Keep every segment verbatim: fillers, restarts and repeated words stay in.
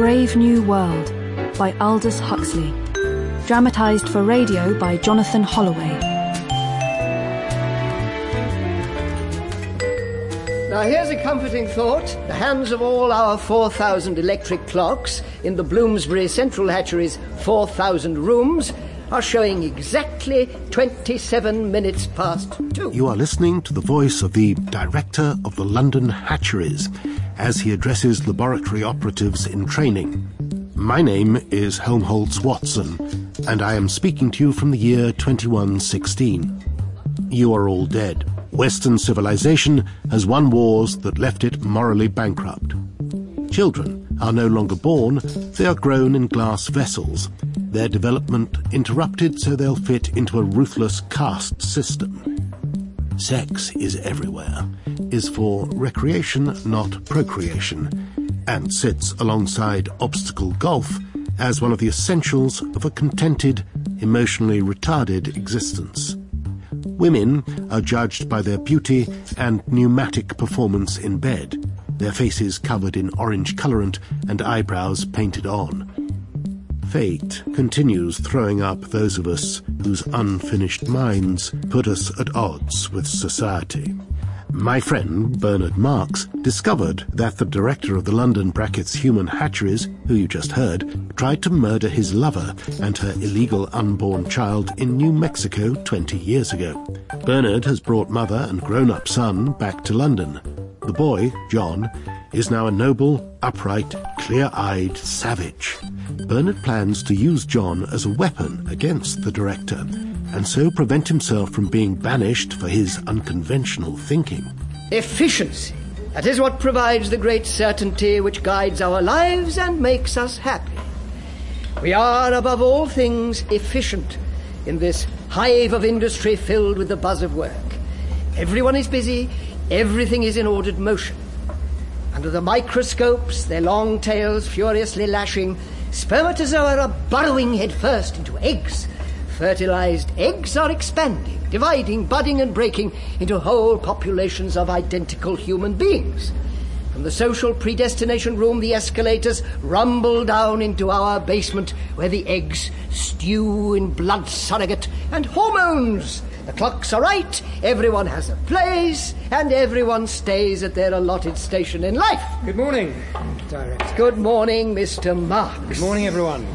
Brave New World by Aldous Huxley. Dramatised for radio by Jonathan Holloway. Now here's a comforting thought. The hands of all our four thousand electric clocks in the Bloomsbury Central Hatchery's four thousand rooms are showing exactly twenty-seven minutes past two. You are listening to the voice of the director of the London Hatcheries as he addresses laboratory operatives in training. My name is Helmholtz Watson, and I am speaking to you from the year twenty-one sixteen. You are all dead. Western civilization has won wars that left it morally bankrupt. Children are no longer born, they are grown in glass vessels, their development interrupted so they'll fit into a ruthless caste system. Sex is everywhere, is for recreation, not procreation, and sits alongside obstacle golf as one of the essentials of a contented, emotionally retarded existence. Women are judged by their beauty and pneumatic performance in bed, their faces covered in orange colourant and eyebrows painted on. Fate continues throwing up those of us whose unfinished minds put us at odds with society. My friend Bernard Marx discovered that the director of the London Brackets Human Hatcheries, who you just heard, tried to murder his lover and her illegal unborn child in New Mexico twenty years ago. Bernard has brought mother and grown-up son back to London. The boy, John, is now a noble, upright, clear-eyed savage. Bernard plans to use John as a weapon against the director, and so prevent himself from being banished for his unconventional thinking. Efficiency. That is what provides the great certainty which guides our lives and makes us happy. We are, above all things, efficient in this hive of industry filled with the buzz of work. Everyone is busy, everything is in ordered motion. Under the microscopes, their long tails furiously lashing, spermatozoa are burrowing headfirst into eggs. Fertilized eggs are expanding, dividing, budding and breaking into whole populations of identical human beings. From the social predestination room, the escalators rumble down into our basement where the eggs stew in blood surrogate and hormones. The clocks are right, everyone has a place, and everyone stays at their allotted station in life. Good morning, Director. Good morning, Mister Marx. Good morning, everyone.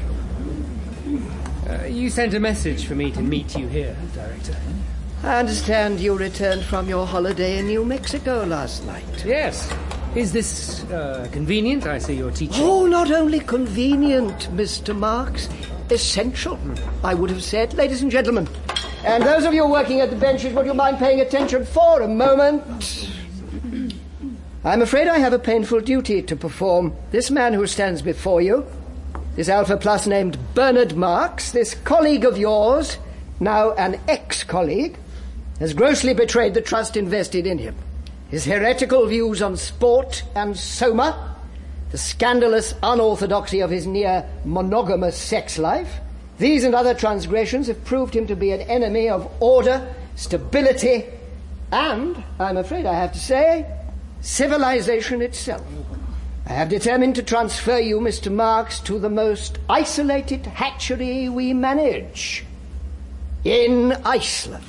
Uh, you sent a message for me to meet you here, Director. I understand you returned from your holiday in New Mexico last night. Yes. Is this uh, convenient? I see you're teaching. Oh, not only convenient, Mister Marx. Essential, I would have said. Ladies and gentlemen, and those of you working at the benches, would you mind paying attention for a moment? I'm afraid I have a painful duty to perform. This man who stands before you, this Alpha Plus named Bernard Marx, this colleague of yours, now an ex-colleague, has grossly betrayed the trust invested in him. His heretical views on sport and soma, the scandalous unorthodoxy of his near-monogamous sex life, these and other transgressions have proved him to be an enemy of order, stability, and, I'm afraid I have to say, civilization itself. I have determined to transfer you, Mister Marx, to the most isolated hatchery we manage in Iceland.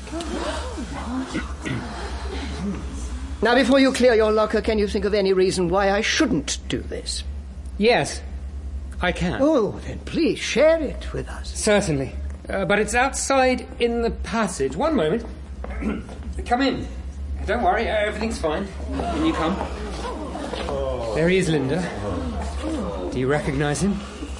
Now, before you clear your locker, can you think of any reason why I shouldn't do this? Yes, I can. Oh, then please share it with us. Certainly. Uh, but it's outside in the passage. One moment. Come in. Don't worry, everything's fine. When you come. There he is, Linda. Do you recognize him?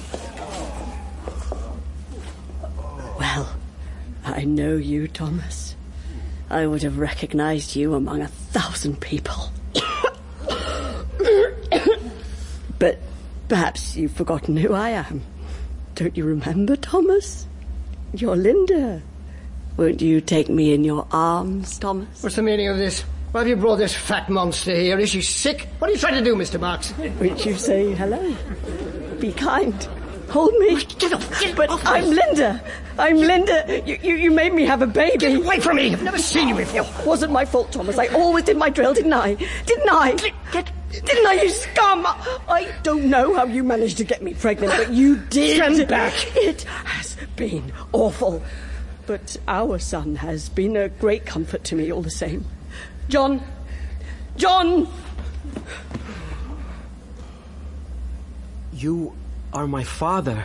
Well, I know you, Thomas. I would have recognized you among a thousand people. But perhaps you've forgotten who I am. Don't you remember, Thomas? You're Linda. Won't you take me in your arms, Thomas? What's the meaning of this? Why have you brought this fat monster here? Is she sick? What are you trying to do, Mister Marx? Won't you say hello? Be kind. Hold me. Get off, get but off I'm me. Linda. I'm Linda. You, you, you made me have a baby. Get away from me. I've never seen you before. It wasn't my fault, Thomas. I always did my drill, didn't I? Didn't I? Get, get Didn't I, you scum? I don't know how you managed to get me pregnant, but you did. Stand back. It has been awful. But our son has been a great comfort to me all the same. John! John! You are my father.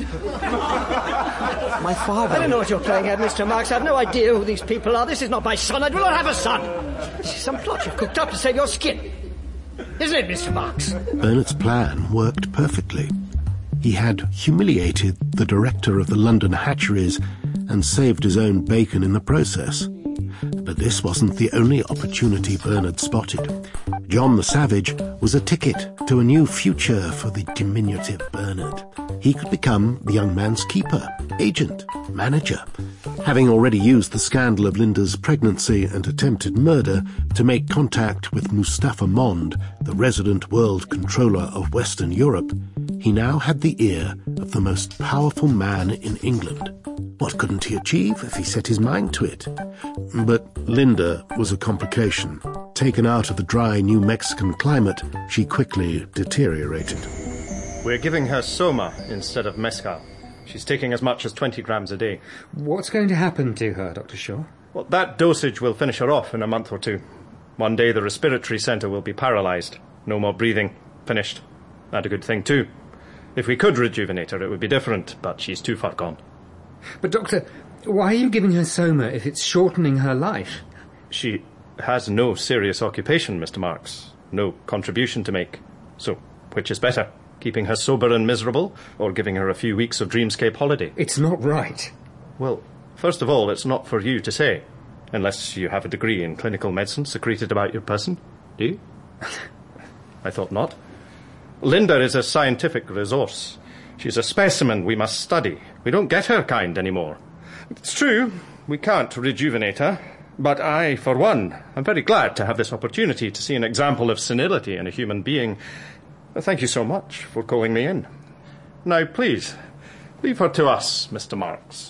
My father. I don't know what you're playing at, Mister Marks. I've no idea who these people are. This is not my son. I do not have a son. This is some plot you've cooked up to save your skin. Isn't it, Mister Marks? Bernard's plan worked perfectly. He had humiliated the director of the London hatcheries and saved his own bacon in the process. But this wasn't the only opportunity Bernard spotted. John the Savage was a ticket to a new future for the diminutive Bernard. He could become the young man's keeper, agent, manager, having already used the scandal of Linda's pregnancy and attempted murder to make contact with Mustafa Mond, the resident world controller of Western Europe. He now had the ear of the most powerful man in England. What couldn't he achieve if he set his mind to it? But Linda was a complication. Taken out of the dry New Mexican climate, she quickly deteriorated. We're giving her soma instead of mescal. She's taking as much as twenty grams a day. What's going to happen to her, Doctor Shaw? Well, that dosage will finish her off in a month or two. One day the respiratory centre will be paralysed. No more breathing. Finished. Not a good thing, too. If we could rejuvenate her, it would be different, but she's too far gone. But, Doctor, why are you giving her soma if it's shortening her life? She has no serious occupation, Mister Marks. No contribution to make. So, which is better? Keeping her sober and miserable, or giving her a few weeks of dreamscape holiday? It's not right. Well, first of all, it's not for you to say. Unless you have a degree in clinical medicine secreted about your person. Do you? I thought not. Linda is a scientific resource. She's a specimen we must study. We don't get her kind anymore. It's true, we can't rejuvenate her. But I, for one, am very glad to have this opportunity to see an example of senility in a human being. Thank you so much for calling me in. Now, please, leave her to us, Mister Marks.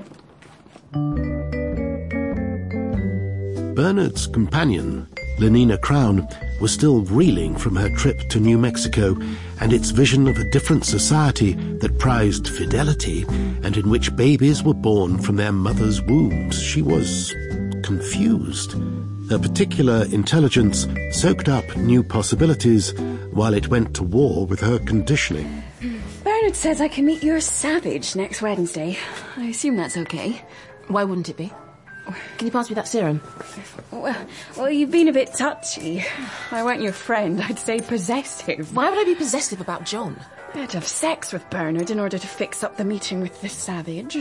Bernard's companion, Lenina Crown, was still reeling from her trip to New Mexico and its vision of a different society that prized fidelity and in which babies were born from their mother's wombs. She was confused. Her particular intelligence soaked up new possibilities while it went to war with her conditioning. Bernard says I can meet your Savage next Wednesday. I assume that's okay. Why wouldn't it be? Can you pass me that serum? Well, well, you've been a bit touchy. If I weren't your friend, I'd say possessive. Why would I be possessive about John? I had to have sex with Bernard in order to fix up the meeting with the Savage.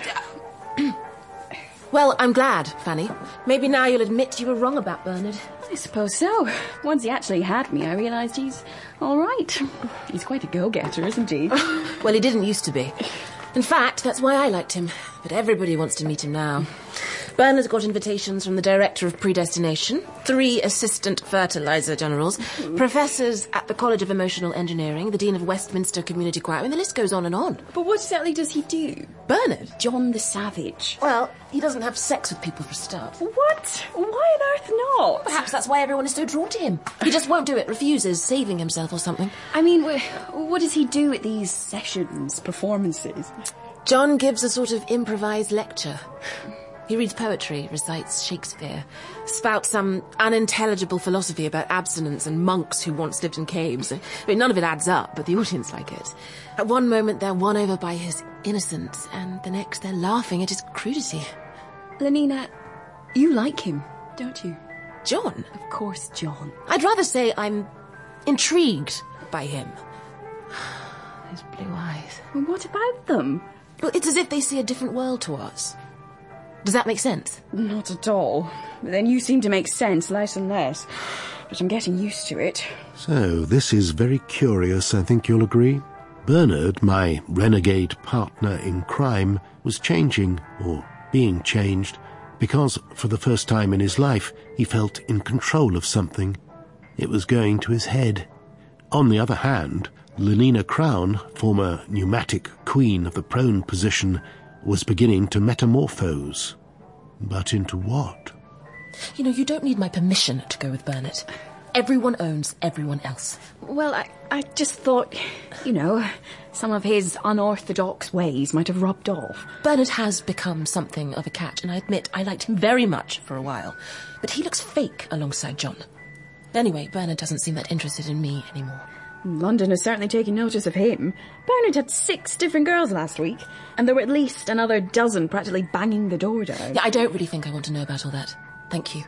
Well, I'm glad, Fanny. Maybe now you'll admit you were wrong about Bernard. I suppose so. Once he actually had me, I realised he's all right. He's quite a go-getter, isn't he? Well, he didn't used to be. In fact, that's why I liked him. But everybody wants to meet him now. Bernard's got invitations from the Director of Predestination, three Assistant Fertilizer Generals, professors at the College of Emotional Engineering, the Dean of Westminster Community Choir, and the list goes on and on. But what exactly does he do? Bernard? John the Savage. Well, he doesn't have sex with people for a start. What? Why on earth not? Perhaps that's why everyone is so drawn to him. He just won't do it, refuses, saving himself or something. I mean, what does he do at these sessions, performances? John gives a sort of improvised lecture. He reads poetry, recites Shakespeare, spouts some unintelligible philosophy about abstinence and monks who once lived in caves. I mean, none of it adds up, but the audience like it. At one moment, they're won over by his innocence, and the next, they're laughing at his crudity. Lenina, you like him, don't you? John? Of course, John. I'd rather say I'm intrigued by him. His blue eyes. Well, what about them? Well, it's as if they see a different world to us. Does that make sense? Not at all. But then you seem to make sense less and less. But I'm getting used to it. So, this is very curious, I think you'll agree. Bernard, my renegade partner in crime, was changing, or being changed, because for the first time in his life he felt in control of something. It was going to his head. On the other hand, Lenina Crown, former pneumatic queen of the prone position, was beginning to metamorphose. But into what? You know, you don't need my permission to go with Bernard. Everyone owns everyone else. Well, I, I just thought, you know, some of his unorthodox ways might have rubbed off. Bernard has become something of a catch, and I admit I liked him very much for a while. But he looks fake alongside John. Anyway, Bernard doesn't seem that interested in me anymore. London is certainly taking notice of him. Bernard had six different girls last week, and there were at least another dozen practically banging the door down. Yeah, I don't really think I want to know about all that. Thank you.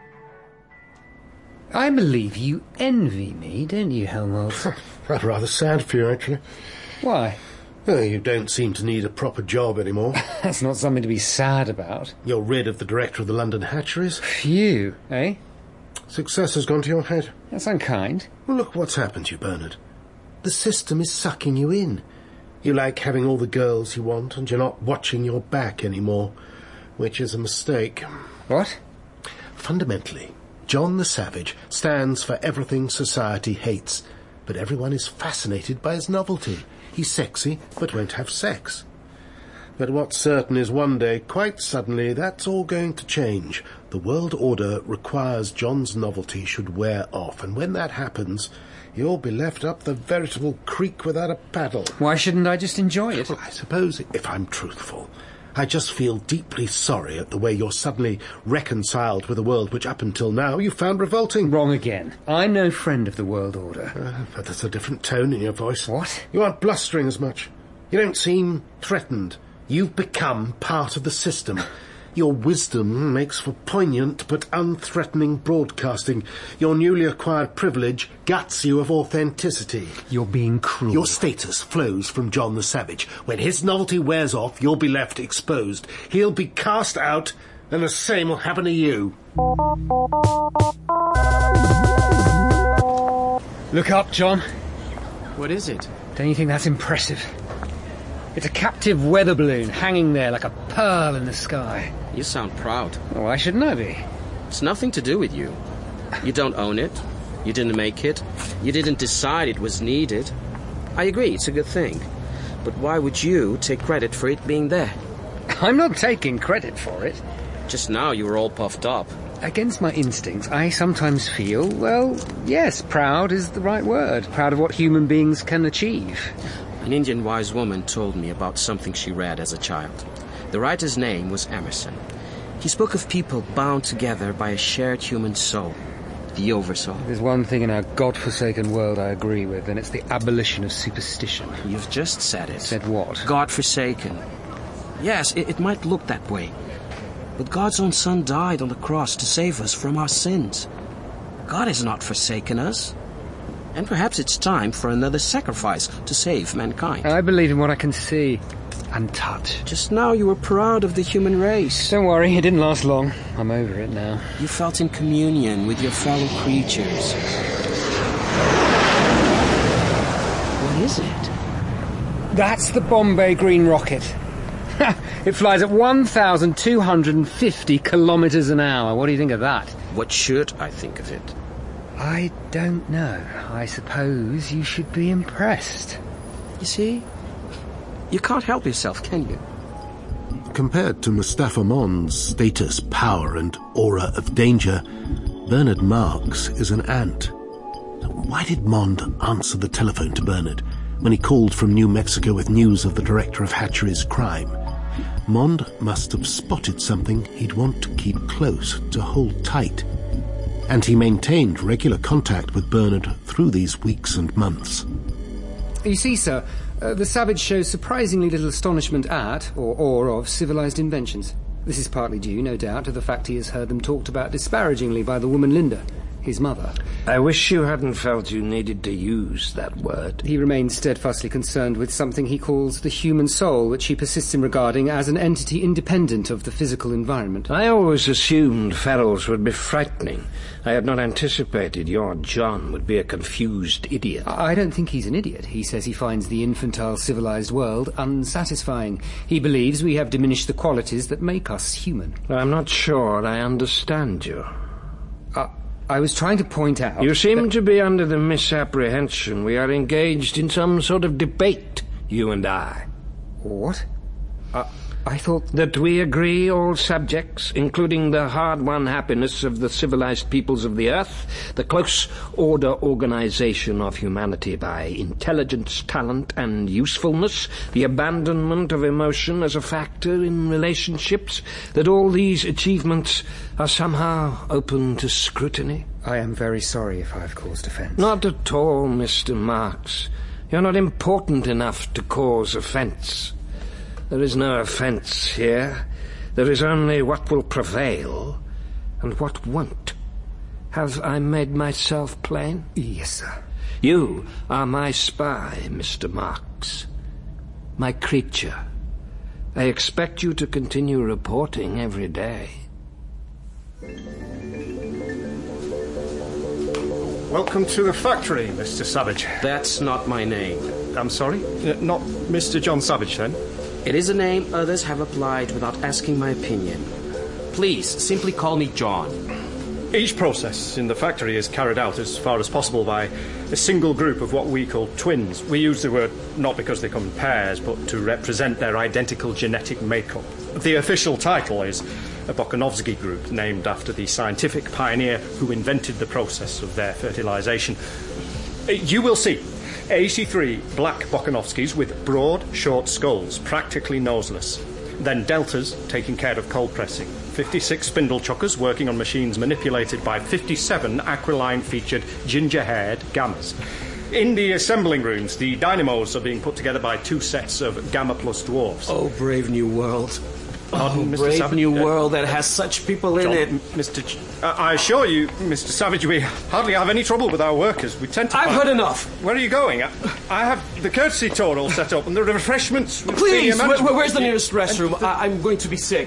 I believe you envy me, don't you, Helmholtz? That's rather sad for you, actually. Why? Well, you don't seem to need a proper job anymore. That's not something to be sad about. You're rid of the director of the London hatcheries. Phew, eh? Success has gone to your head. That's unkind. Well, look what's happened to you, Bernard. The system is sucking you in. You like having all the girls you want, and you're not watching your back anymore, which is a mistake. What? Fundamentally, John the Savage stands for everything society hates, but everyone is fascinated by his novelty. He's sexy, but won't have sex. But what's certain is one day, quite suddenly, that's all going to change. The world order requires John's novelty should wear off, and when that happens, you'll be left up the veritable creek without a paddle. Why shouldn't I just enjoy it? Well, I suppose, if I'm truthful, I just feel deeply sorry at the way you're suddenly reconciled with a world which up until now you found revolting. Wrong again. I'm no friend of the world order. Uh, but there's a different tone in your voice. What? You aren't blustering as much. You don't seem threatened. You've become part of the system. Your wisdom makes for poignant but unthreatening broadcasting. Your newly acquired privilege guts you of authenticity. You're being cruel. Your status flows from John the Savage. When his novelty wears off, you'll be left exposed. He'll be cast out, and the same will happen to you. Look up, John. What is it? Don't you think that's impressive? It's a captive weather balloon hanging there like a pearl in the sky. You sound proud. Well, why shouldn't I be? It's nothing to do with you. You don't own it. You didn't make it. You didn't decide it was needed. I agree, it's a good thing. But why would you take credit for it being there? I'm not taking credit for it. Just now you were all puffed up. Against my instincts, I sometimes feel, well, yes, proud is the right word. Proud of what human beings can achieve. An Indian wise woman told me about something she read as a child. The writer's name was Emerson. He spoke of people bound together by a shared human soul, the Oversoul. There's one thing in our godforsaken world I agree with, and it's the abolition of superstition. You've just said it. Said what? God-forsaken. Yes, it, it might look that way. But God's own Son died on the cross to save us from our sins. God has not forsaken us. And perhaps it's time for another sacrifice to save mankind. I believe in what I can see and touch. Just now you were proud of the human race. Don't worry, it didn't last long. I'm over it now. You felt in communion with your fellow creatures. What is it? That's the Bombay Green Rocket. It flies at one thousand two hundred fifty kilometres an hour. What do you think of that? What should I think of it? I don't know. I suppose you should be impressed. You see? You can't help yourself, can you? Compared to Mustafa Mond's status, power and aura of danger, Bernard Marx is an ant. Why did Mond answer the telephone to Bernard when he called from New Mexico with news of the director of hatchery's crime? Mond must have spotted something he'd want to keep close, to hold tight. And he maintained regular contact with Bernard through these weeks and months. You see, sir, uh, the Savage shows surprisingly little astonishment at, or awe of, civilized inventions. This is partly due, no doubt, to the fact he has heard them talked about disparagingly by the woman Linda, his mother. I wish you hadn't felt you needed to use that word. He remains steadfastly concerned with something he calls the human soul, which he persists in regarding as an entity independent of the physical environment. I always assumed ferals would be frightening. I had not anticipated your John would be a confused idiot. I don't think he's an idiot. He says he finds the infantile civilized world unsatisfying. He believes we have diminished the qualities that make us human. I'm not sure I understand you. Uh, I was trying to point out... You seem to be under the misapprehension we are engaged in some sort of debate, you and I. What? Uh, I thought... That we agree, all subjects, including the hard-won happiness of the civilized peoples of the earth, the close order organization of humanity by intelligence, talent, and usefulness, the abandonment of emotion as a factor in relationships, that all these achievements are somehow open to scrutiny? I am very sorry if I have caused offence. Not at all, Mister Marks. You're not important enough to cause offence. There is no offence here. There is only what will prevail and what won't. Have I made myself plain? Yes, sir. You are my spy, Mister Marks. My creature. I expect you to continue reporting every day. Welcome to the factory, Mister Savage. That's not my name. I'm sorry? Uh, not Mister John Savage, then? It is a name others have applied without asking my opinion. Please, simply call me John. Each process in the factory is carried out as far as possible by a single group of what we call twins. We use the word not because they come in pairs, but to represent their identical genetic makeup. The official title is a Bokanovsky group, named after the scientific pioneer who invented the process of their fertilization. You will see eighty-three black Bokanovskys with broad, short skulls, practically noseless. Then deltas taking care of cold pressing. fifty-six spindle chuckers working on machines manipulated by fifty-seven aquiline-featured, ginger-haired gammas. In the assembling rooms, the dynamos are being put together by two sets of gamma plus dwarfs. Oh, brave new world. Pardon, oh, Mister brave Savage? new Uh, world that has such people in John, it. Mister Ch- uh, I assure you, Mister Savage, we hardly have any trouble with our workers. We tend to... I've find... heard enough. Where are you going? I, I have the courtesy tour all set up and the refreshments... with Please, senior where, management. where's the nearest restroom? I, I'm going to be sick.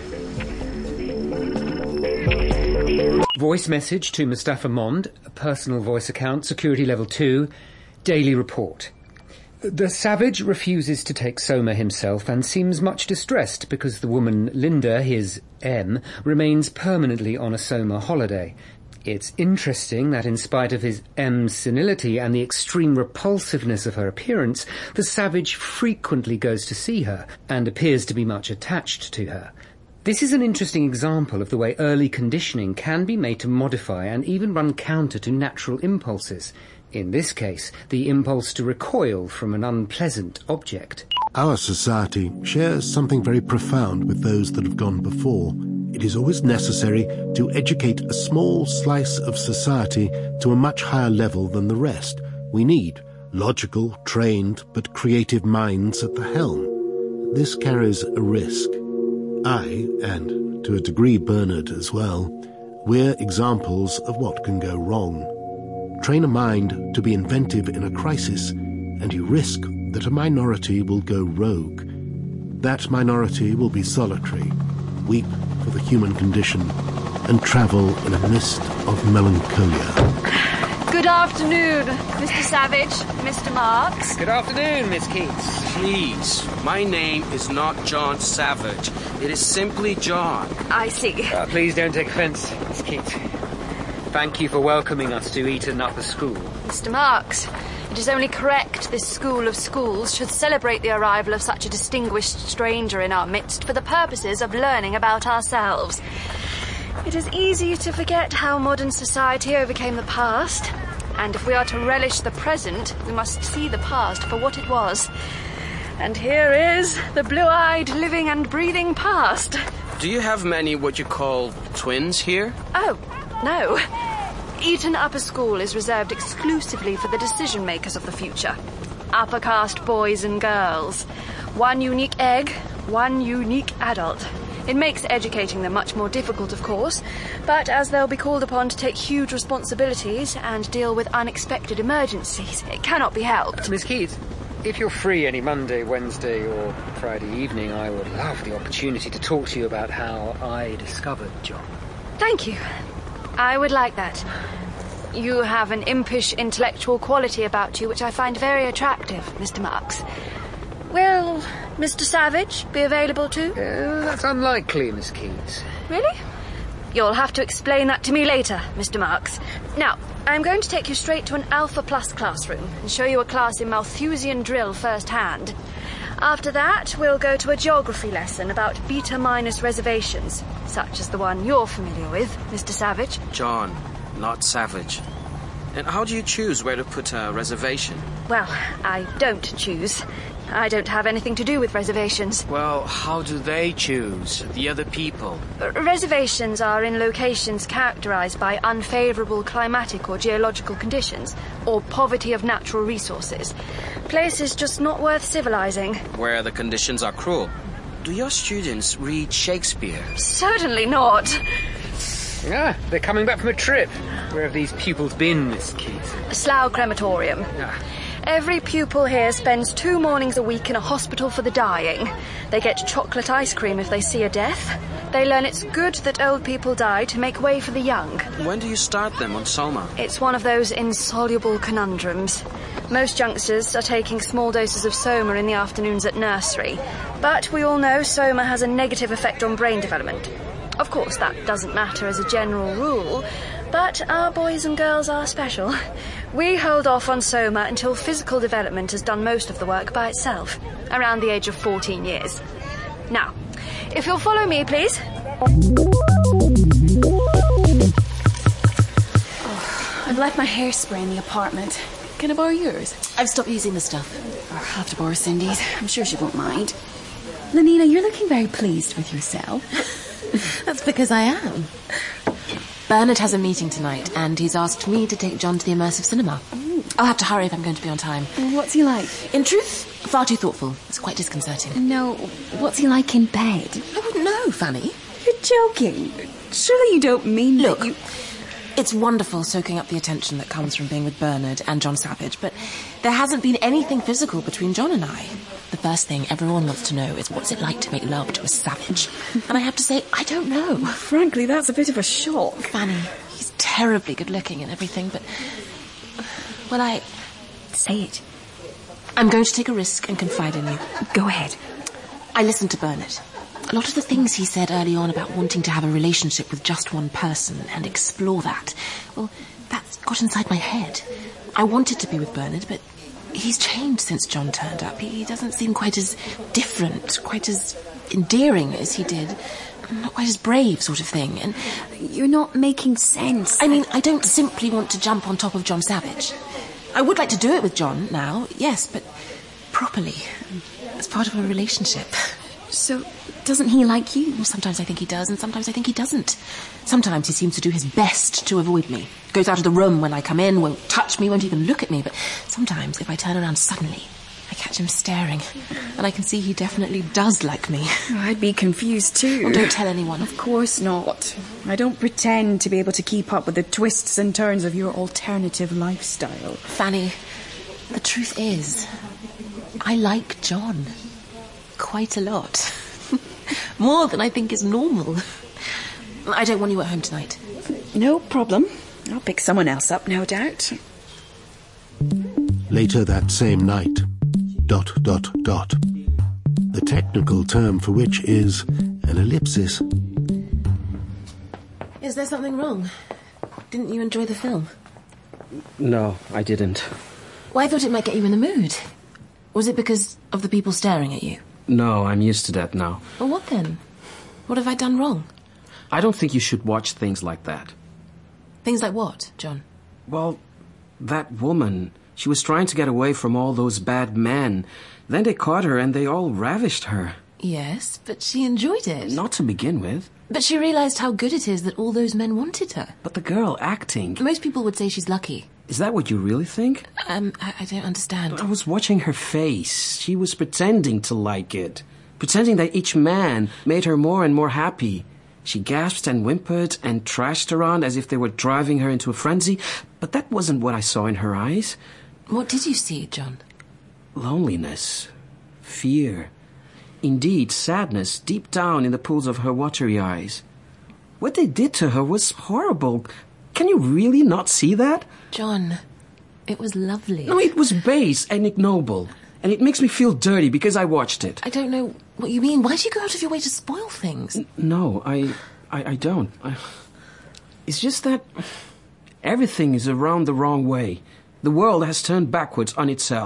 Voice message to Mustafa Mond, personal voice account, security level two, daily report. The Savage refuses to take Soma himself and seems much distressed because the woman Linda, his M, remains permanently on a Soma holiday. It's interesting that in spite of his M's senility and the extreme repulsiveness of her appearance, the Savage frequently goes to see her and appears to be much attached to her. This is an interesting example of the way early conditioning can be made to modify and even run counter to natural impulses. In this case, the impulse to recoil from an unpleasant object. Our society shares something very profound with those that have gone before. It is always necessary to educate a small slice of society to a much higher level than the rest. We need logical, trained, but creative minds at the helm. This carries a risk. I, and to a degree Bernard as well, we're examples of what can go wrong. Train a mind to be inventive in a crisis, and you risk that a minority will go rogue. That minority will be solitary, weep for the human condition, and travel in a mist of melancholia. Good afternoon, Mister Savage, Mister Marks. Good afternoon, Miss Keats. Please, my name is not John Savage. It is simply John. I see. Uh, please don't take offence, Miss Keats. Thank you for welcoming us to Eton Upper School. Mister Marks, it is only correct this school of schools should celebrate the arrival of such a distinguished stranger in our midst for the purposes of learning about ourselves. It is easy to forget how modern society overcame the past, and if we are to relish the present, we must see the past for what it was. And here is the blue-eyed, living and breathing past. Do you have many what you call twins here? Oh, no. Eton Upper School is reserved exclusively for the decision-makers of the future. Upper caste boys and girls. One unique egg, one unique adult. It makes educating them much more difficult, of course, but as they'll be called upon to take huge responsibilities and deal with unexpected emergencies, it cannot be helped. Uh, Miss Keats, if you're free any Monday, Wednesday or Friday evening, I would love the opportunity to talk to you about how I discovered John. Thank you. I would like that. You have an impish intellectual quality about you which I find very attractive, Mister Marks. Will Mister Savage be available too? Uh, that's unlikely, Miss Keats. Really? You'll have to explain that to me later, Mister Marks. Now, I'm going to take you straight to an Alpha Plus classroom and show you a class in Malthusian drill firsthand. After that, we'll go to a geography lesson about beta-minus reservations, such as the one you're familiar with, Mister Savage. John, not Savage. And how do you choose where to put a reservation? Well, I don't choose. I don't have anything to do with reservations. Well, how do they choose? The other people? R- reservations are in locations characterized by unfavorable climatic or geological conditions, or poverty of natural resources. Places just not worth civilizing. Where the conditions are cruel. Do your students read Shakespeare? Certainly not. Ah, they're coming back from a trip. Where have these pupils been, Miss Keith? Slough Crematorium. Ah. Every pupil here spends two mornings a week in a hospital for the dying. They get chocolate ice cream if they see a death. They learn it's good that old people die to make way for the young. When do you start them on Soma? It's one of those insoluble conundrums. Most youngsters are taking small doses of Soma in the afternoons at nursery. But we all know Soma has a negative effect on brain development. Of course, that doesn't matter as a general rule, but our boys and girls are special. We hold off on Soma until physical development has done most of the work by itself, around the age of fourteen years. Now, if you'll follow me, please. Oh, I've left my hairspray in the apartment. Can I borrow yours? I've stopped using the stuff. I'll have to borrow Cindy's. I'm sure she won't mind. Lenina, you're looking very pleased with yourself. That's because I am. Bernard has a meeting tonight, and he's asked me to take John to the immersive cinema. Ooh. I'll have to hurry if I'm going to be on time. What's he like? In truth, far too thoughtful. It's quite disconcerting. No, what's he like in bed? I wouldn't know, Fanny. You're joking. Surely you don't mean Look, that you... It's wonderful soaking up the attention that comes from being with Bernard and John Savage, but there hasn't been anything physical between John and I. The first thing everyone wants to know is what's it like to make love to a savage. And I have to say, I don't know. Well, frankly, that's a bit of a shock. Fanny, he's terribly good looking and everything, but... Well, I... Say it. I'm going to take a risk and confide in you. Go ahead. I listened to Bernard. A lot of the things he said early on about wanting to have a relationship with just one person and explore that, well, that's got inside my head. I wanted to be with Bernard, but he's changed since John turned up. He doesn't seem quite as different, quite as endearing as he did. Not quite as brave, sort of thing. And you're not making sense. I mean, I don't simply want to jump on top of John Savage. I would like to do it with John now, yes, but properly, as part of a relationship. So, doesn't he like you? Sometimes I think he does, and sometimes I think he doesn't. Sometimes he seems to do his best to avoid me. Goes out of the room when I come in, won't touch me, won't even look at me. But sometimes, if I turn around suddenly, I catch him staring, and I can see he definitely does like me. I'd be confused too. Well, don't tell anyone. Of course not. I don't pretend to be able to keep up with the twists and turns of your alternative lifestyle. Fanny, the truth is, I like John. Quite a lot. More than I think is normal. I don't want you at home tonight. No problem. I'll pick someone else up, no doubt. Later that same night, dot, dot, dot. The technical term for which is an ellipsis. Is there something wrong? Didn't you enjoy the film? No, I didn't. Well, I thought it might get you in the mood. Was it because of the people staring at you? No, I'm used to that now. Well, what then? What have I done wrong? I don't think you should watch things like that. Things like what, John? Well, that woman, she was trying to get away from all those bad men. Then they caught her and they all ravished her. Yes, but she enjoyed it. Not to begin with. But she realised how good it is that all those men wanted her. But the girl acting... Most people would say she's lucky. Is that what you really think? Um, I, I don't understand. I was watching her face. She was pretending to like it. Pretending that each man made her more and more happy. She gasped and whimpered and trashed around as if they were driving her into a frenzy. But that wasn't what I saw in her eyes. What did you see, John? Loneliness. Fear. Indeed, sadness deep down in the pools of her watery eyes. What they did to her was horrible. Can you really not see that? John, it was lovely. No, it was base and ignoble. And it makes me feel dirty because I watched it. I don't know what you mean. Why do you go out of your way to spoil things? N- no, I, I, I don't. I, it's just that everything is around the wrong way. The world has turned backwards on itself.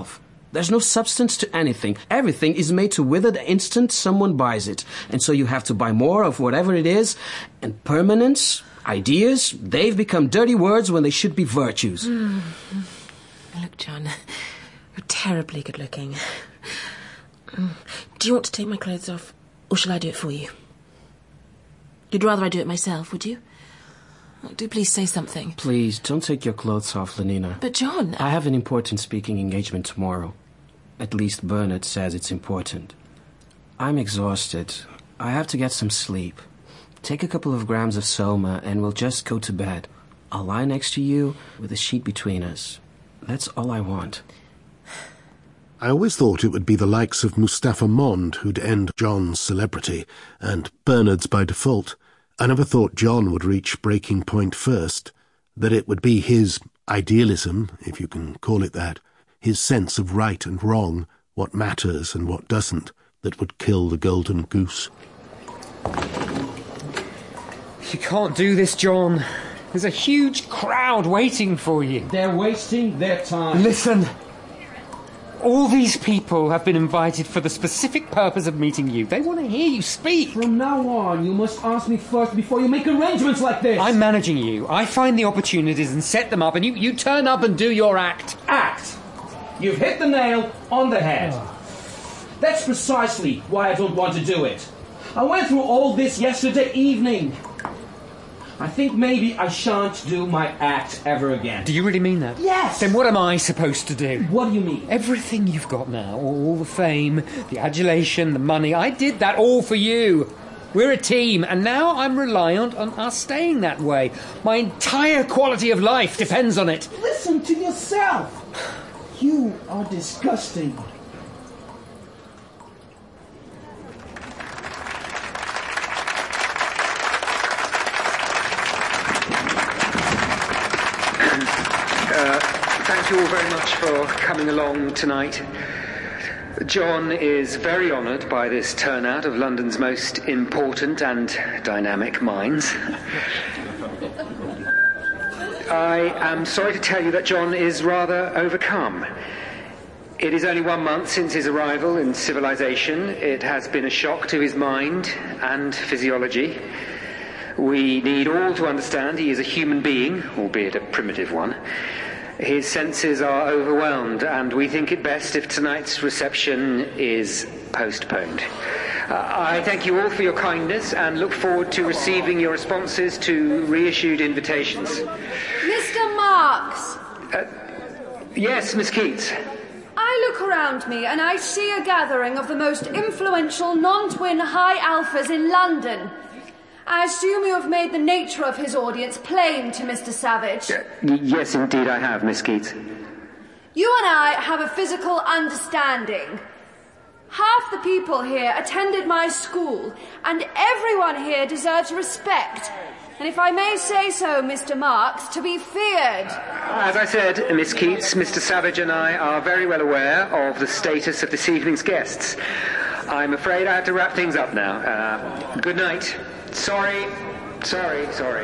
There's no substance to anything. Everything is made to wither the instant someone buys it. And so you have to buy more of whatever it is. And permanence, ideas, they've become dirty words when they should be virtues. Mm. Look, John, you're terribly good looking. Do you want to take my clothes off, or shall I do it for you? You'd rather I do it myself, would you? Oh, do please say something. Please, don't take your clothes off, Lenina. But, John... I have an important speaking engagement tomorrow. At least Bernard says it's important. I'm exhausted. I have to get some sleep. Take a couple of grams of Soma and we'll just go to bed. I'll lie next to you with a sheet between us. That's all I want. I always thought it would be the likes of Mustapha Mond who'd end John's celebrity, and Bernard's by default. I never thought John would reach breaking point first, that it would be his idealism, if you can call it that, his sense of right and wrong, what matters and what doesn't, that would kill the golden goose. You can't do this, John. There's a huge crowd waiting for you. They're wasting their time. Listen. All these people have been invited for the specific purpose of meeting you. They want to hear you speak. From now on, you must ask me first before you make arrangements like this. I'm managing you. I find the opportunities and set them up, and you, you turn up and do your act. Act? You've hit the nail on the head. Oh. That's precisely why I don't want to do it. I went through all this yesterday evening. I think maybe I shan't do my act ever again. Do you really mean that? Yes! Then what am I supposed to do? What do you mean? Everything you've got now, all the fame, the adulation, the money, I did that all for you. We're a team, and now I'm reliant on us staying that way. My entire quality of life depends on it. Listen to yourself. You are disgusting. Thank you all very much for coming along tonight. John is very honoured by this turnout of London's most important and dynamic minds. I am sorry to tell you that John is rather overcome. It is only one month since his arrival in civilization. It has been a shock to his mind and physiology. We need all to understand he is a human being, albeit a primitive one. His senses are overwhelmed, and we think it best if tonight's reception is postponed. Uh, I thank you all for your kindness and look forward to receiving your responses to reissued invitations. Mister Marks! Uh, yes, Miss Keats? I look around me and I see a gathering of the most influential non-twin high alphas in London. I assume you have made the nature of his audience plain to Mister Savage. Uh, y- yes, indeed I have, Miss Keats. You and I have a physical understanding. Half the people here attended my school, and everyone here deserves respect. And if I may say so, Mister Marks, to be feared. As I said, Miss Keats, Mister Savage and I are very well aware of the status of this evening's guests. I'm afraid I have to wrap things up now. Uh, good night. Sorry, sorry, sorry.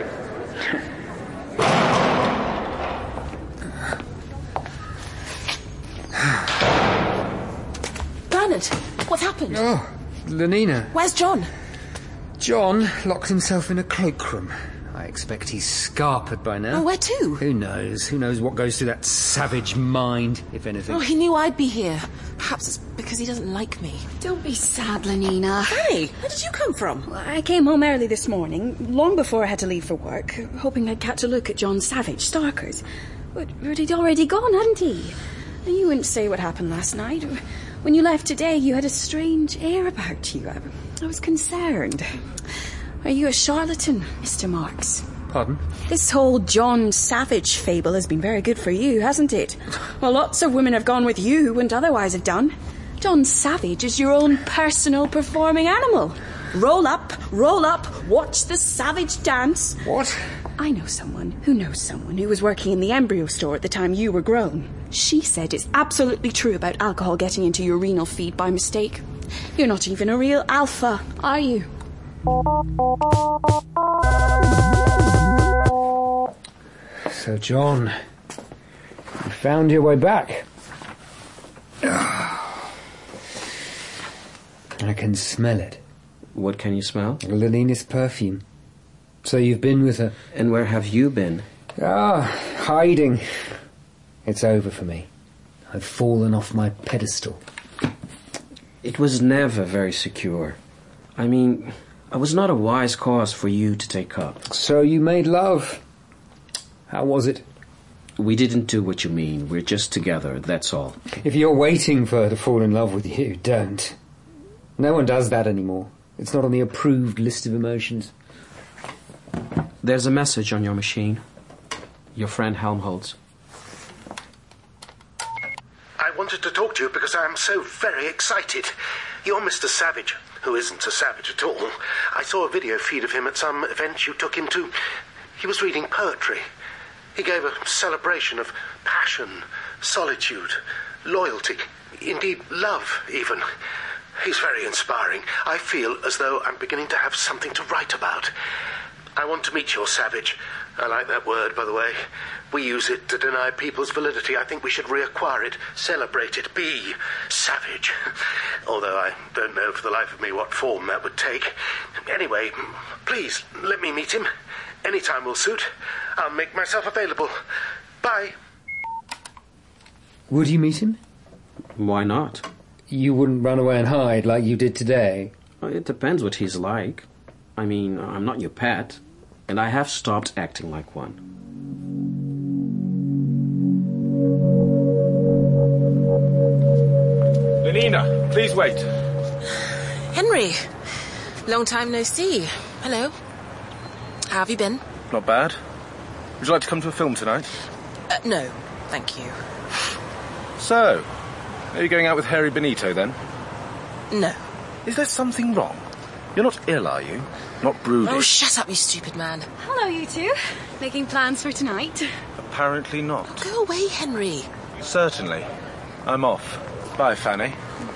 Bernard, what's happened? Oh, Lenina. Where's John? John locked himself in a cloakroom. I expect he's scarpered by now. Oh, where to? Who knows? Who knows what goes through that savage mind, if anything. Oh, he knew I'd be here. Perhaps it's because he doesn't like me. Don't be sad, Lenina. Hey, where did you come from? Well, I came home early this morning, long before I had to leave for work, hoping I'd catch a look at John Savage, Starkers. But, but he'd already gone, hadn't he? And you wouldn't say what happened last night. When you left today, you had a strange air about you. I, I was concerned. Are you a charlatan, Mister Marks? Pardon? This whole John Savage fable has been very good for you, hasn't it? Well, lots of women have gone with you who wouldn't otherwise have done. John Savage is your own personal performing animal. Roll up, roll up, watch the savage dance. What? I know someone who knows someone who was working in the embryo store at the time you were grown. She said it's absolutely true about alcohol getting into your renal feed by mistake. You're not even a real alpha, are you? So, John, you found your way back. can smell it. What can you smell? Lenina's perfume. So you've been with her? And where have you been? Ah, hiding. It's over for me. I've fallen off my pedestal. It was never very secure. I mean, it was not a wise cause for you to take up. So you made love. How was it? We didn't do what you mean. We're just together, that's all. If you're waiting for her to fall in love with you, don't. No one does that anymore. It's not on the approved list of emotions. There's a message on your machine. Your friend Helmholtz. I wanted to talk to you because I am so very excited. You're Mister Savage, who isn't a savage at all. I saw a video feed of him at some event you took him to. He was reading poetry. He gave a celebration of passion, solitude, loyalty, indeed love, even. He's very inspiring. I feel as though I'm beginning to have something to write about. I want to meet your Savage. I like that word, by the way. We use it to deny people's validity. I think we should reacquire it, celebrate it, be savage. Although I don't know for the life of me what form that would take. Anyway, please, let me meet him. Any time will suit. I'll make myself available. Bye. Would you meet him? Why not? You wouldn't run away and hide like you did today? It depends what he's like. I mean, I'm not your pet, and I have stopped acting like one. Lenina, please wait. Henry, long time no see. Hello. How have you been? Not bad. Would you like to come to a film tonight? Uh, no, thank you. So, are you going out with Harry Benito then? No. Is there something wrong? You're not ill, are you? Not brooding? Oh, shut up, you stupid man. Hello, you two. Making plans for tonight? Apparently not. Oh, go away, Henry. Certainly. I'm off. Bye, Fanny.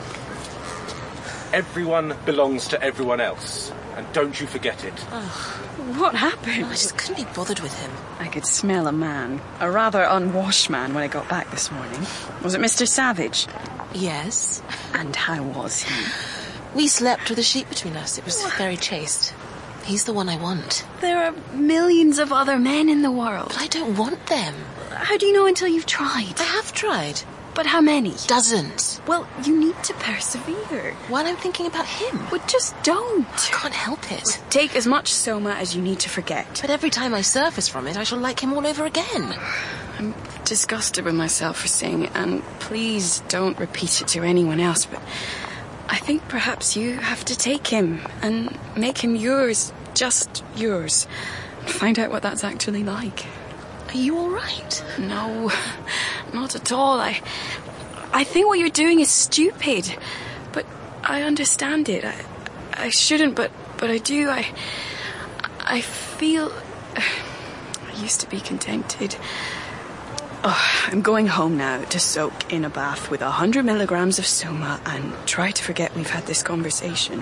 Everyone belongs to everyone else. And don't you forget it. Oh. What happened? Oh, I just couldn't be bothered with him. I could smell a man. A rather unwashed man when I got back this morning. Was it Mister Savage? Yes. And how was he? We slept with a sheet between us. It was very chaste. He's the one I want. There are millions of other men in the world. But I don't want them. How do you know until you've tried? I have tried. But how many? Dozens. Well, you need to persevere. While I'm thinking about him. But just don't. I can't help it. Take as much soma as you need to forget. But every time I surface from it, I shall like him all over again. I'm disgusted with myself for saying it, and please don't repeat it to anyone else, but I think perhaps you have to take him and make him yours, just yours. Find out what that's actually like. Are you all right? No, not at all. I, I think what you're doing is stupid, but I understand it. I, I shouldn't, but but I do. I, I feel. I used to be contented. Oh, I'm going home now to soak in a bath with a hundred milligrams of soma and try to forget we've had this conversation.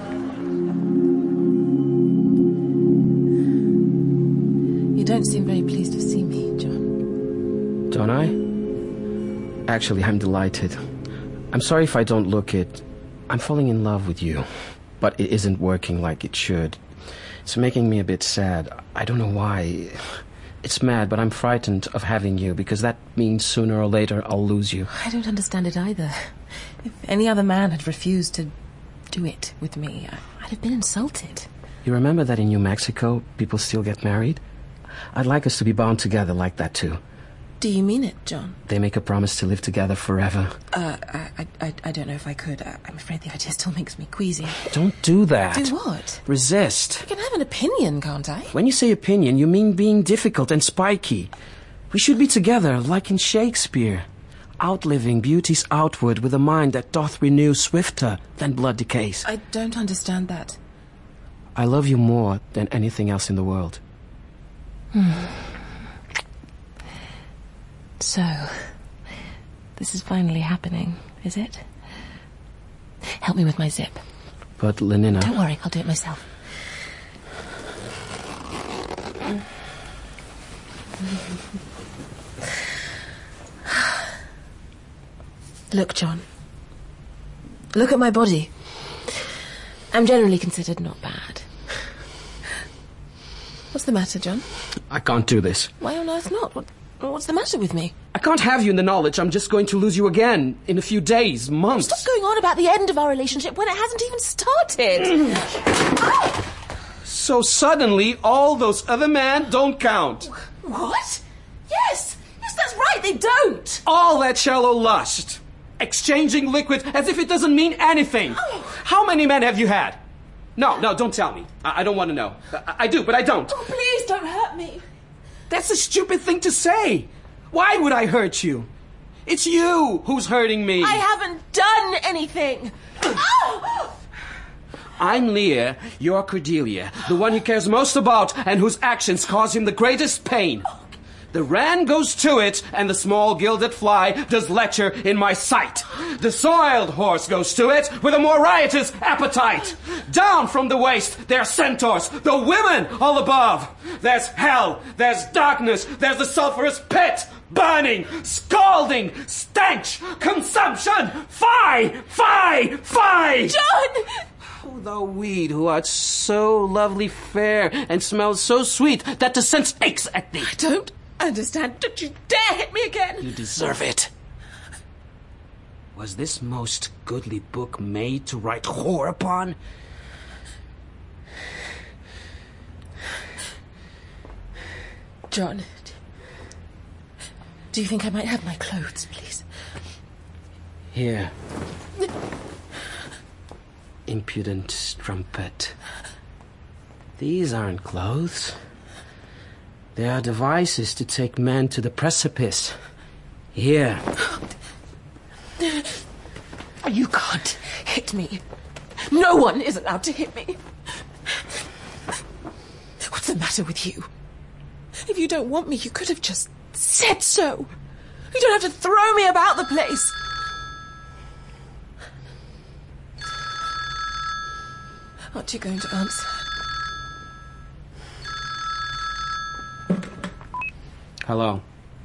You don't seem very pleased to see me, John. Don't I? Actually, I'm delighted. I'm sorry if I don't look it. I'm falling in love with you, but it isn't working like it should. It's making me a bit sad. I don't know why. It's mad, but I'm frightened of having you, because that means sooner or later I'll lose you. I don't understand it either. If any other man had refused to do it with me, I'd have been insulted. You remember that in New Mexico, people still get married? I'd like us to be bound together like that, too. Do you mean it, John? They make a promise to live together forever. Uh, I, I, I don't know if I could. I'm afraid the idea still makes me queasy. Don't do that. Do what? Resist. I can have an opinion, can't I? When you say opinion, you mean being difficult and spiky. We should be together, like in Shakespeare. Outliving beauty's outward with a mind that doth renew swifter than blood decays. I don't understand that. I love you more than anything else in the world. Hmm. So, this is finally happening, is it? Help me with my zip. But, Lenina... Don't worry, I'll do it myself. Look, John. Look at my body. I'm generally considered not bad. What's the matter, John? I can't do this. Why on earth not? What, what's the matter with me? I can't have you in the knowledge I'm just going to lose you again in a few days, months. Stop going on about the end of our relationship when it hasn't even started. Oh! So suddenly, all those other men don't count. What? Yes! Yes, that's right, they don't! All that shallow lust. Exchanging liquid as if it doesn't mean anything. Oh. How many men have you had? No, no, don't tell me. I, I don't want to know. I, I do, but I don't. Oh, please don't hurt me. That's a stupid thing to say. Why would I hurt you? It's you who's hurting me. I haven't done anything. Oh! I'm Lear, you're Cordelia, the one he cares most about and whose actions cause him the greatest pain. The wren goes to it, and the small gilded fly does lecher in my sight. The soiled horse goes to it with a more riotous appetite. Down from the waist, there are centaurs, the women all above. There's hell, there's darkness, there's the sulphurous pit, burning, scalding, stench, consumption, fie, fie, fie! John! Oh, thou weed who art so lovely fair and smells so sweet that the sense aches at thee. I don't understand. Don't you dare hit me again. You deserve it. Was this most goodly book made to write whore upon? John, do you think I might have my clothes, please? Here. Impudent strumpet. These aren't clothes. They are devices to take men to the precipice. Here. You can't hit me. No one is allowed to hit me. What's the matter with you? If you don't want me, you could have just said so. You don't have to throw me about the place. Aren't you going to answer? Hello.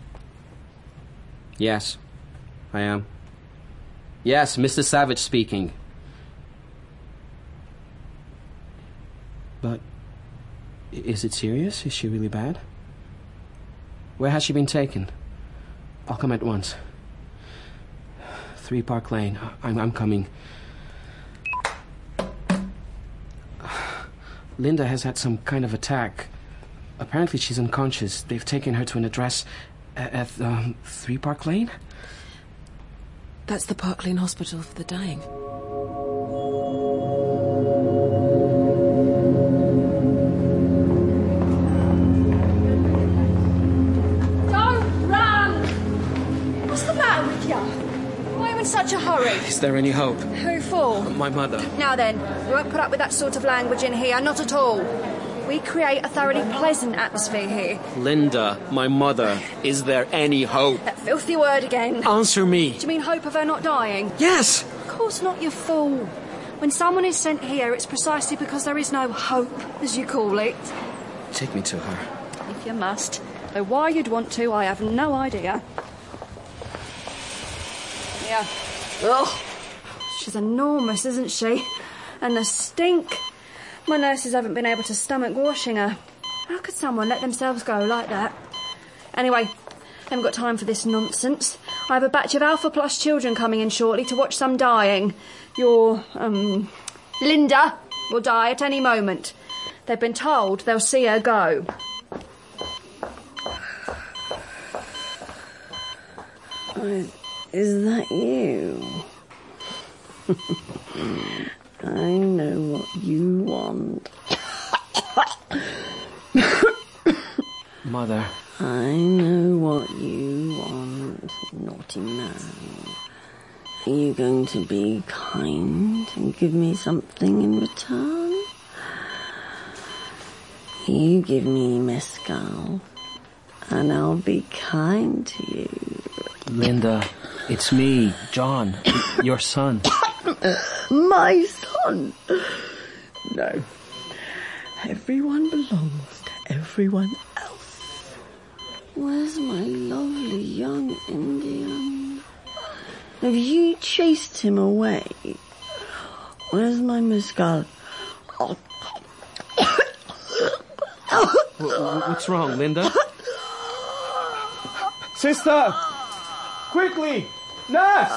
Yes, I am. Yes, Mister Savage speaking. But is it serious? Is she really bad? Where has she been taken? I'll come at once. Three Park Lane. I'm, I'm coming. Linda has had some kind of attack. Apparently she's unconscious. They've taken her to an address at, at um, Three Park Lane? That's the Park Lane Hospital for the Dying. Don't run! What's the matter with you? Why are you in such a hurry? Is there any hope? Who for? My mother. Now then, we won't put up with that sort of language in here, not at all. We create a thoroughly pleasant atmosphere here. Linda, my mother, is there any hope? That filthy word again. Answer me. Do you mean hope of her not dying? Yes. Of course not, you fool. When someone is sent here, it's precisely because there is no hope, as you call it. Take me to her. If you must. Though why you'd want to, I have no idea. Yeah. Ugh. She's enormous, isn't she? And the stink. My nurses haven't been able to stomach washing her. How could someone let themselves go like that? Anyway, I haven't got time for this nonsense. I have a batch of Alpha Plus children coming in shortly to watch some dying. Your, um, Linda will die at any moment. They've been told they'll see her go. Uh, is that you? I know what you want. Mother. I know what you want, naughty man. Are you going to be kind and give me something in return? You give me mescal, and I'll be kind to you. Linda, it's me, John, your son. My son? No. Everyone belongs to everyone else. Where's my lovely young Indian? Have you chased him away? Where's my mescal? What's wrong, Linda? Sister! Quickly! Nurse!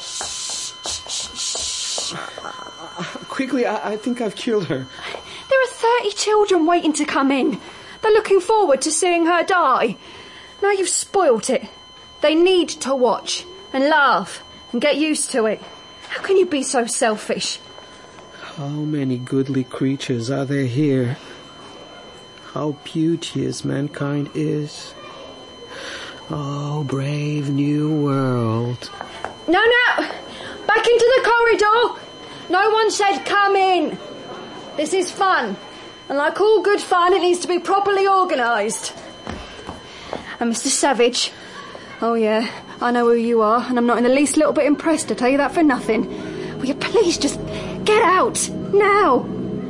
Quickly, I, I think I've killed her. There are thirty children waiting to come in. They're looking forward to seeing her die. Now you've spoilt it. They need to watch and laugh and get used to it. How can you be so selfish? How many goodly creatures are there here? How beauteous mankind is. Oh, brave new world. No, no! Back into the corridor! No one said come in. This is fun. And like all good fun, it needs to be properly organised. And Mister Savage... Oh, yeah, I know who you are, and I'm not in the least little bit impressed, to tell you that for nothing. Will you please just get out, now?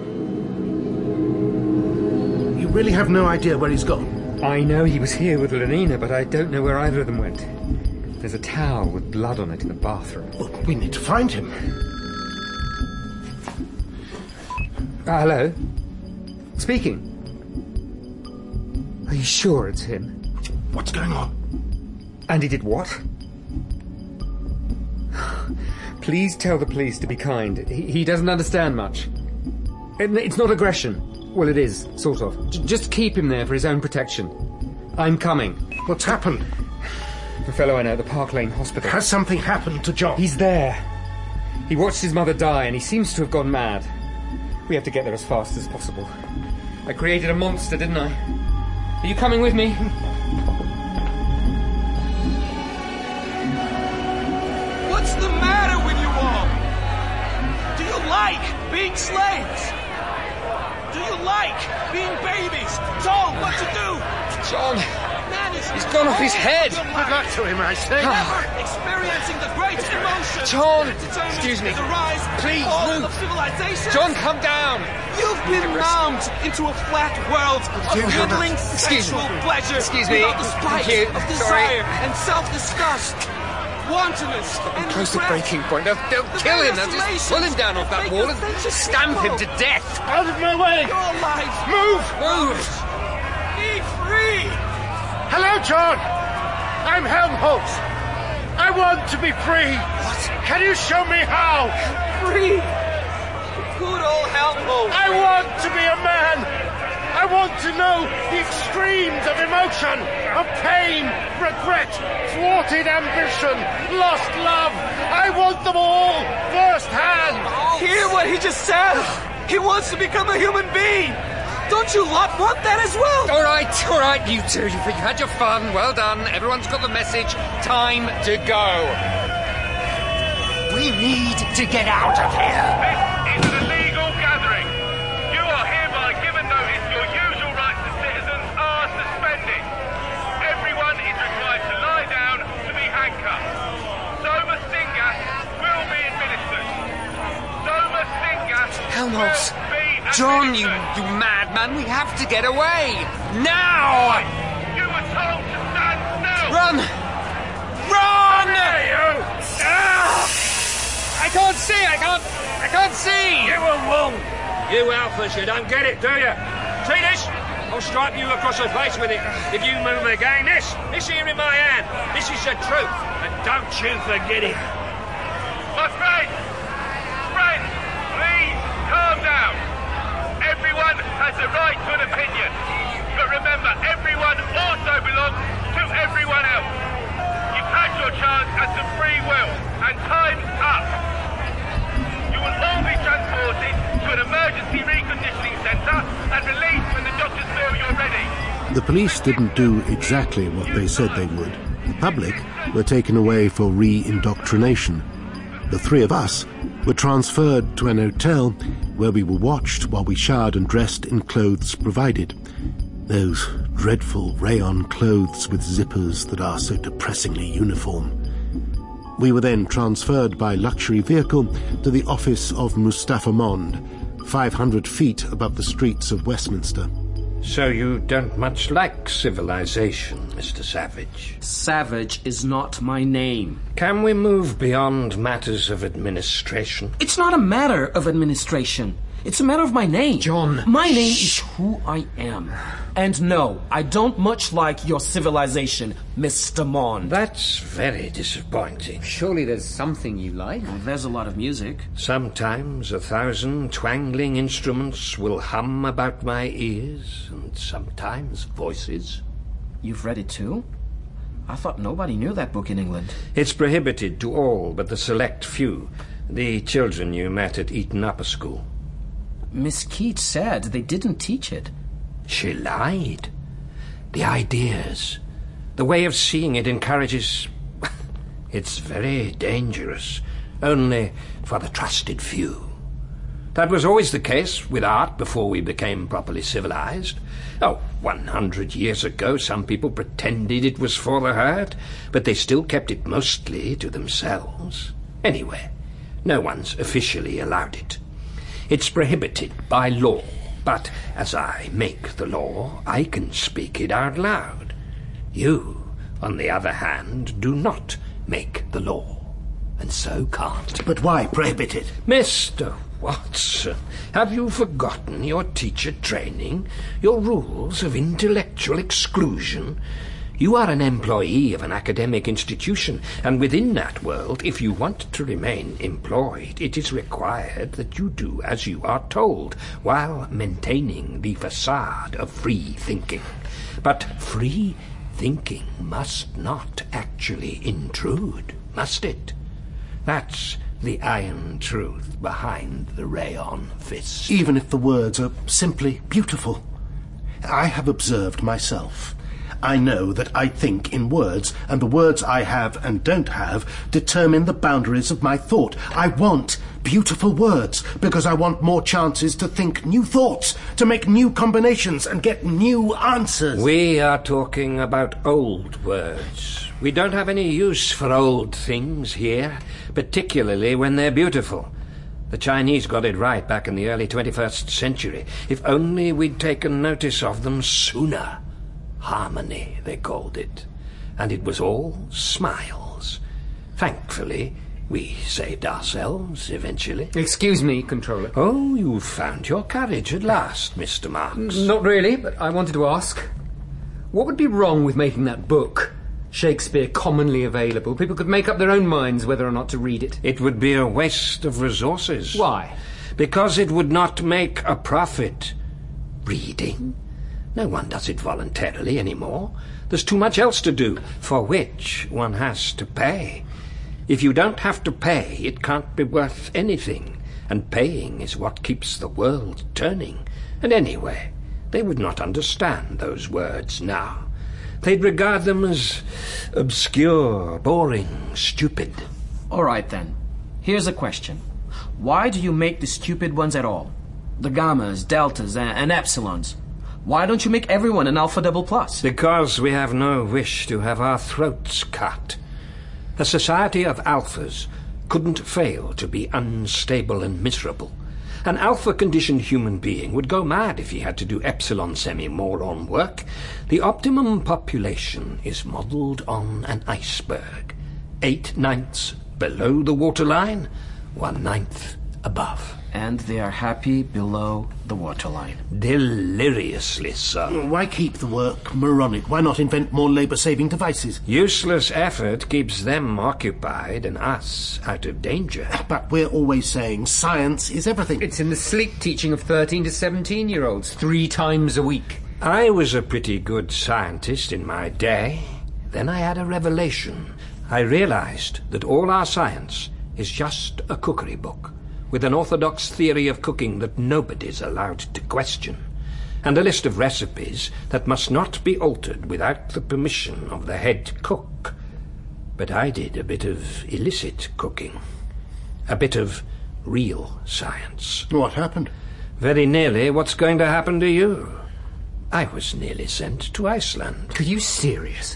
You really have no idea where he's gone? I know he was here with Lenina, but I don't know where either of them went. There's a towel with blood on it in the bathroom. Well, we need to find him. Uh, hello? Speaking. Are you sure it's him? What's going on? And he did what? Please tell the police to be kind. He, he doesn't understand much. It, it's not aggression. Well, it is, sort of. J- just keep him there for his own protection. I'm coming. What's happened? The fellow I know at the Park Lane Hospital. Has something happened to John? He's there. He watched his mother die and he seems to have gone mad. We have to get there as fast as possible. I created a monster, didn't I? Are you coming with me? What's the matter with you all? Do you like being slaves? Do you like being babies, told what to do? John, Man is he's gone off his head. Good luck to him, I say. Never experiencing the great emotion. John, that excuse me. The rise Please, and fall move. of civilization. John, come down. You've been numbed into a flat world of middling sexual pleasure. Excuse me. Without the spite Thank you. of Sorry. desire and self-disgust. Wantonness and Close to regret. breaking point. They'll, they'll kill him. They'll just pull him down off that wall and stamp him to death. Out of my way! Your lives Move! Move! Be free! Hello, John! I'm Helmholtz. I want to be free. What? Can you show me how? Free! Good old Helmholtz! I want to be a man! I want to know the extremes of emotion, of pain, regret, thwarted ambition, lost love. I want them all firsthand. Hear what he just said? He wants to become a human being. Don't you lot want that as well? All right, all right, you two. You've had your fun. Well done. Everyone's got the message. Time to go. We need to get out of here. This is a legal gathering. You are hereby given notice your usual rights as citizens are suspended. Everyone is required to lie down to be handcuffed. Soma sting gas will be administered. Soma sting gas Helmholtz. will be administered. John, you, you madman. We have to get away. Now! You were told to stand still. Run! Run! Ah! I can't see, I can't, I can't see! You were wrong. You alphas, you don't get it, do you? See this? I'll stripe you across the face with it if you move again. This, this here in my hand, this is the truth, and don't you forget it. My friend, friend, please calm down. Everyone has the right to an opinion. But remember, everyone also belongs to everyone else. You've had your chance at some free will, and time's up. You will all be transported to an emergency reconditioning centre and released when the doctors feel you're ready. The police didn't do exactly what they said they would. The public were taken away for re-indoctrination. The three of us were transferred to an hotel where we were watched while we showered and dressed in clothes provided. Those dreadful rayon clothes with zippers that are so depressingly uniform. We were then transferred by luxury vehicle to the office of Mustafa Mond, five hundred feet above the streets of Westminster. So you don't much like civilization, Mister Savage? Savage is not my name. Can we move beyond matters of administration? It's not a matter of administration. It's a matter of my name. John. My name is who I am. And no, I don't much like your civilization, Mister Mon. That's very disappointing. Surely there's something you like? Well, there's a lot of music. Sometimes a thousand twangling instruments will hum about my ears, and sometimes voices. You've read it too? I thought nobody knew that book in England. It's prohibited to all but the select few, the children you met at Eton Upper School. Miss Keats said they didn't teach it. She lied. The ideas, the way of seeing it encourages... It's very dangerous, only for the trusted few. That was always the case with art before we became properly civilized. Oh, one hundred years ago some people pretended it was for the herd, but they still kept it mostly to themselves. Anyway, no one's officially allowed it. It's prohibited by law, but as I make the law, I can speak it out loud. You, on the other hand, do not make the law, and so can't. But why prohibit it? Mister Watson, have you forgotten your teacher training, your rules of intellectual exclusion? You are an employee of an academic institution, and within that world, if you want to remain employed, it is required that you do as you are told, while maintaining the facade of free thinking. But free thinking must not actually intrude, must it? That's the iron truth behind the rayon fist. Even if the words are simply beautiful. I have observed myself. I know that I think in words, and the words I have and don't have determine the boundaries of my thought. I want beautiful words because I want more chances to think new thoughts, to make new combinations and get new answers. We are talking about old words. We don't have any use for old things here, particularly when they're beautiful. The Chinese got it right back in the early twenty-first century. If only we'd taken notice of them sooner. Harmony, they called it. And it was all smiles. Thankfully, we saved ourselves eventually. Excuse me, Controller. Oh, you've found your courage at last, Mister Marks. Not really, but I wanted to ask. What would be wrong with making that book, Shakespeare, commonly available? People could make up their own minds whether or not to read it. It would be a waste of resources. Why? Because it would not make a profit. Reading? No one does it voluntarily anymore. There's too much else to do, for which one has to pay. If you don't have to pay, it can't be worth anything, and paying is what keeps the world turning. And anyway, they would not understand those words now. They'd regard them as obscure, boring, stupid. All right, then. Here's a question. Why do you make the stupid ones at all? The gammas, deltas, and, and epsilons. Why don't you make everyone an alpha double plus? Because we have no wish to have our throats cut. A society of alphas couldn't fail to be unstable and miserable. An alpha-conditioned human being would go mad if he had to do epsilon semi-moron work. The optimum population is modelled on an iceberg. Eight ninths below the waterline, one ninth above. And they are happy below the waterline. Deliriously so. Why keep the work moronic? Why not invent more labour-saving devices? Useless effort keeps them occupied and us out of danger. But we're always saying science is everything. It's in the sleep teaching of thirteen to seventeen-year-olds, three times a week. I was a pretty good scientist in my day. Then I had a revelation. I realized that all our science is just a cookery book, with an orthodox theory of cooking that nobody's allowed to question, and a list of recipes that must not be altered without the permission of the head cook. But I did a bit of illicit cooking, a bit of real science. What happened? Very nearly what's going to happen to you. I was nearly sent to Iceland. Are you serious?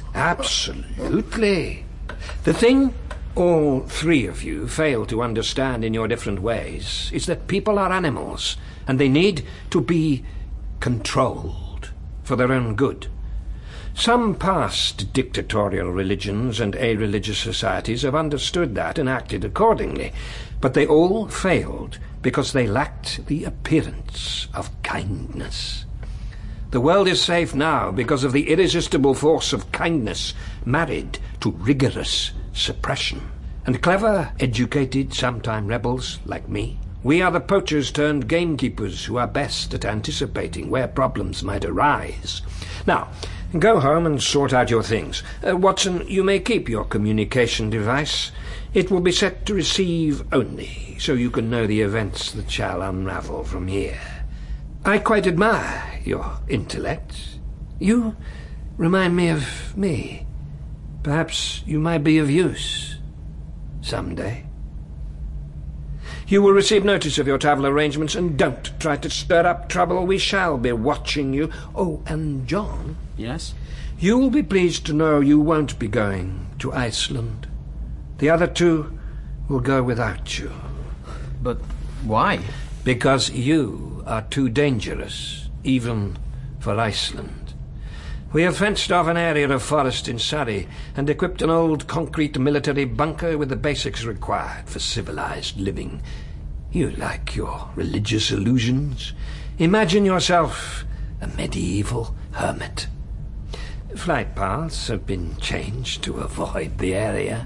Absolutely. The thing all three of you fail to understand in your different ways is that people are animals, and they need to be controlled for their own good. Some past dictatorial religions and a-religious societies have understood that and acted accordingly, but they all failed because they lacked the appearance of kindness. The world is safe now because of the irresistible force of kindness married to rigorous suppression. And clever, educated, sometime rebels like me, we are the poachers turned gamekeepers who are best at anticipating where problems might arise. Now, go home and sort out your things. Uh, Watson, you may keep your communication device. It will be set to receive only, so you can know the events that shall unravel from here. I quite admire your intellect. You remind me of me. Perhaps you might be of use someday. You will receive notice of your travel arrangements, and don't try to stir up trouble. We shall be watching you. Oh, and John. Yes? You will be pleased to know you won't be going to Iceland. The other two will go without you. But why? Because you are too dangerous, even for Iceland. We have fenced off an area of forest in Surrey and equipped an old concrete military bunker with the basics required for civilized living. You like your religious illusions? Imagine yourself a medieval hermit. Flight paths have been changed to avoid the area.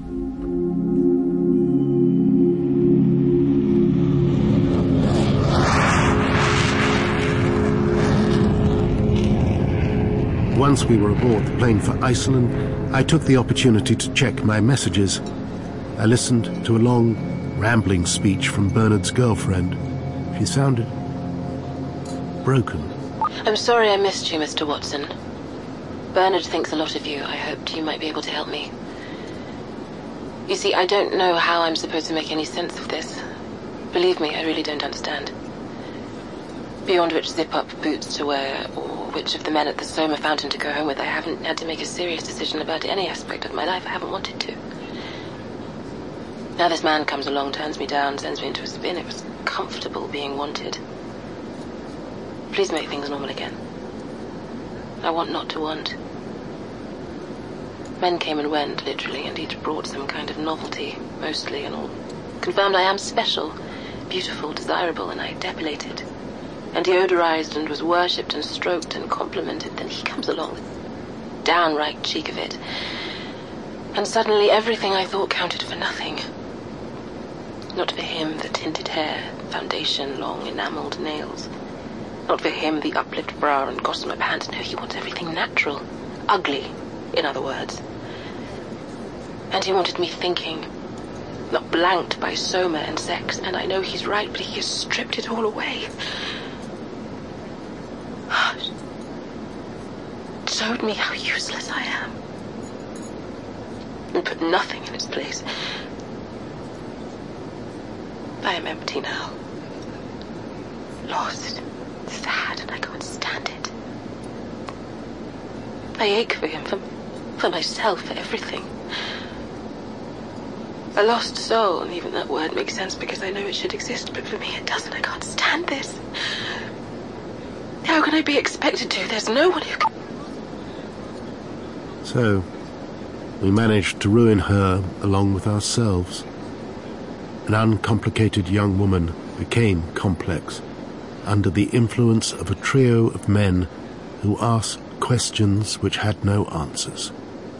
Once we were aboard the plane for Iceland, I took the opportunity to check my messages. I listened to a long, rambling speech from Bernard's girlfriend. She sounded broken. I'm sorry I missed you, Mister Watson. Bernard thinks a lot of you. I hoped you might be able to help me. You see, I don't know how I'm supposed to make any sense of this. Believe me, I really don't understand. Beyond which zip-up boots to wear, or which of the men at the Soma fountain to go home with, I haven't had to make a serious decision about any aspect of my life. I haven't wanted to. Now this man comes along, turns me down, sends me into a spin. It was comfortable being wanted. Please make things normal again. I want not to want. Men came and went, literally, and each brought some kind of novelty, mostly, and all confirmed I am special, beautiful, desirable, and I depilated and deodorized and was worshipped and stroked and complimented. Then he comes along, the downright cheek of it, and suddenly everything I thought counted for nothing. Not for him the tinted hair, foundation, long enameled nails. Not for him the uplift brow and gossamer pants. No, he wants everything natural, ugly, in other words. And he wanted me thinking, not blanked by Soma and sex, and I know he's right, but he has stripped it all away. Showed me how useless I am, and put nothing in its place. I am empty now, lost, sad, and I can't stand it. I ache for him, for, for myself, for everything. A lost soul, and even that word makes sense because I know it should exist, but for me it doesn't. I can't stand this. How can I be expected to? There's no one who can... So, we managed to ruin her along with ourselves. An uncomplicated young woman became complex under the influence of a trio of men who asked questions which had no answers.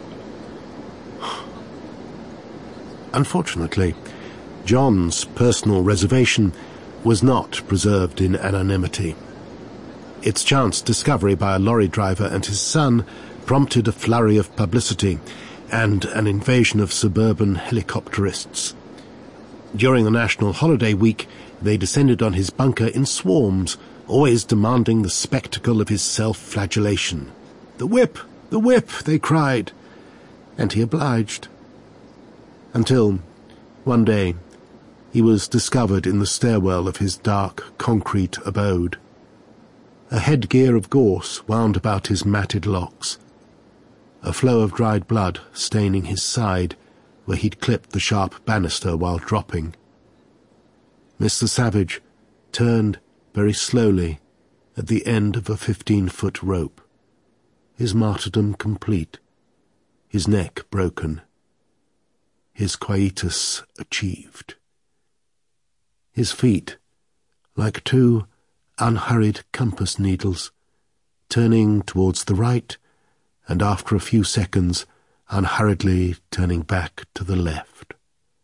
Unfortunately, John's personal reservation was not preserved in anonymity. Its chance discovery by a lorry driver and his son prompted a flurry of publicity and an invasion of suburban helicopterists. During the national holiday week, they descended on his bunker in swarms, always demanding the spectacle of his self-flagellation. "The whip! The whip!" they cried, and he obliged. Until, one day, he was discovered in the stairwell of his dark, concrete abode. A headgear of gorse wound about his matted locks, a flow of dried blood staining his side where he'd clipped the sharp banister while dropping. Mister Savage turned very slowly at the end of a fifteen-foot rope. his martyrdom complete, his neck broken, his quietus achieved. His feet, like two unhurried compass needles, turning towards the right, and after a few seconds unhurriedly turning back to the left.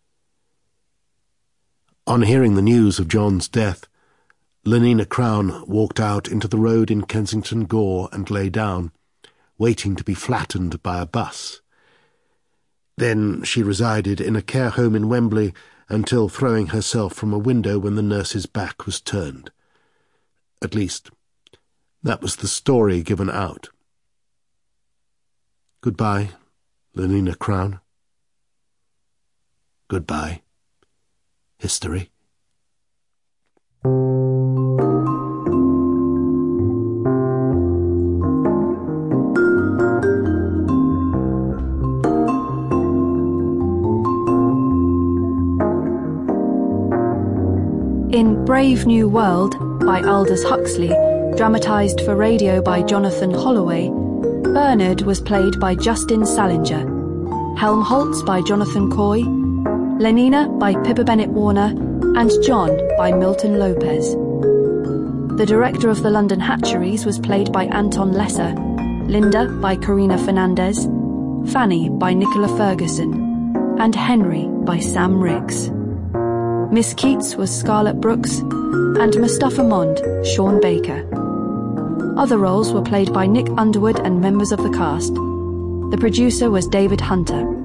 On hearing the news of John's death, Lenina Crown walked out into the road in Kensington Gore and lay down, waiting to be flattened by a bus. Then she resided in a care home in Wembley until throwing herself from a window when the nurse's back was turned. At least, that was the story given out. Goodbye, Lenina Crown. Goodbye, history. In Brave New World by Aldous Huxley, dramatised for radio by Jonathan Holloway, Bernard was played by Justin Salinger, Helmholtz by Jonathan Coy, Lenina by Pippa Bennett-Warner, and John by Milton Lopez. The director of the London Hatcheries was played by Anton Lesser, Linda by Karina Fernandez, Fanny by Nicola Ferguson, and Henry by Sam Riggs. Miss Keats was Scarlett Brooks, and Mustafa Mond, Sean Baker. Other roles were played by Nick Underwood and members of the cast. The producer was David Hunter.